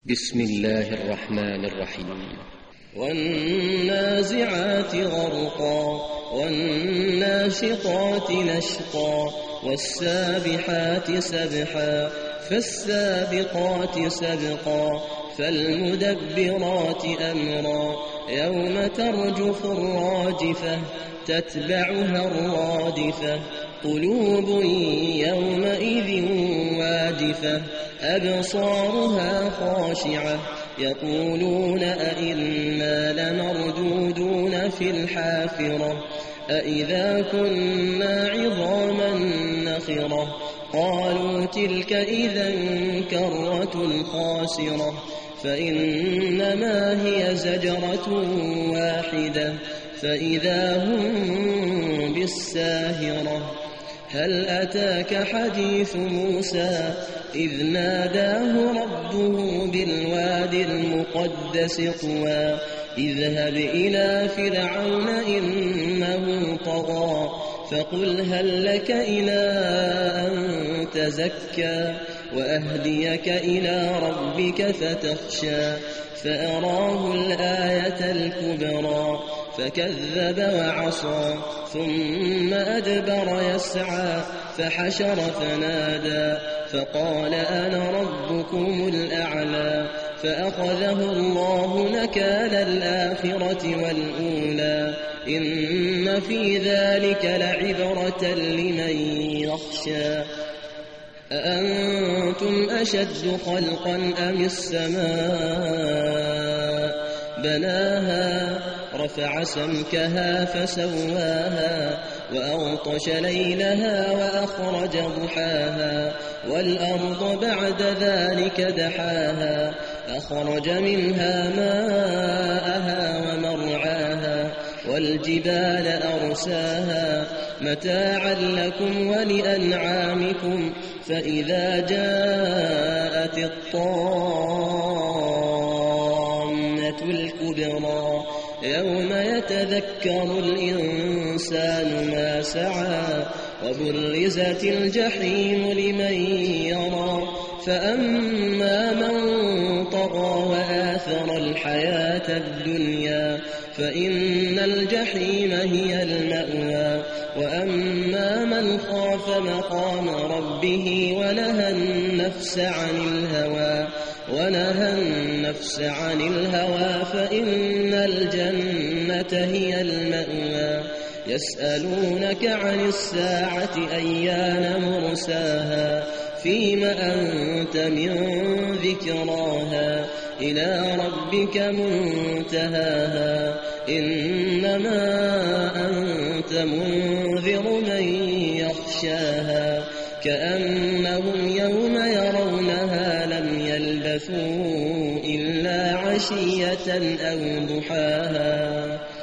بسم الله الرحمن الرحيم. والنازعات غرقا والناشطات نشطا والسابحات سبحا فالسابقات سبقا فالمدبرات أمرا يوم ترجف الراجفة تتبعها الرادفة قلوب يومئذ واجفة أبصارها خاشعة يقولون أئنا لمردودون في الحافرة أئذا كنا عظاما نخرة قالوا تلك إذا كرة خاسرة فإنما هي زجرة واحدة فإذا هم بالساهرة هل أتاك حديث موسى إذ ناداه ربه بالواد المقدس طوى اذهب إلى فرعون إنه طغى فقل هل لك إلى أن تزكى وأهديك إلى ربك فتخشى فأراه الآية الكبرى فكذب وعصى ثم أدبر يسعى فحشر فنادى فقال أنا ربكم الأعلى فأخذه الله نكال الآخرة والأولى إن في ذلك لعبرة لمن يخشى أأنتم أشد خلقا أم السماء بناها رفع سمكها فسواها وأغطش ليلها وأخرج ضحاها والأرض بعد ذلك دحاها أخرج منها ماءها ومرعاها والجبال أرساها متاعا لكم ولأنعامكم فإذا جاءت الطامة الكبرى يوم يتذكر الإنسان ما سعى وبرزت الجحيم لمن يرى فأما من طغى وآثر الحياة الدنيا فإن الجحيم هي المأوى وأما من خاف مقام ربه ونهى النفس عن الهوى فإن الجنة هي المأوى يسألونك عن الساعة أيان مرساها فيم أنت من ذكراها إلى ربك منتهاها إنما أنت منذر من يخشاها كأنهم يوم يرونها لم يلبثوا إلا عشية أو ضحاها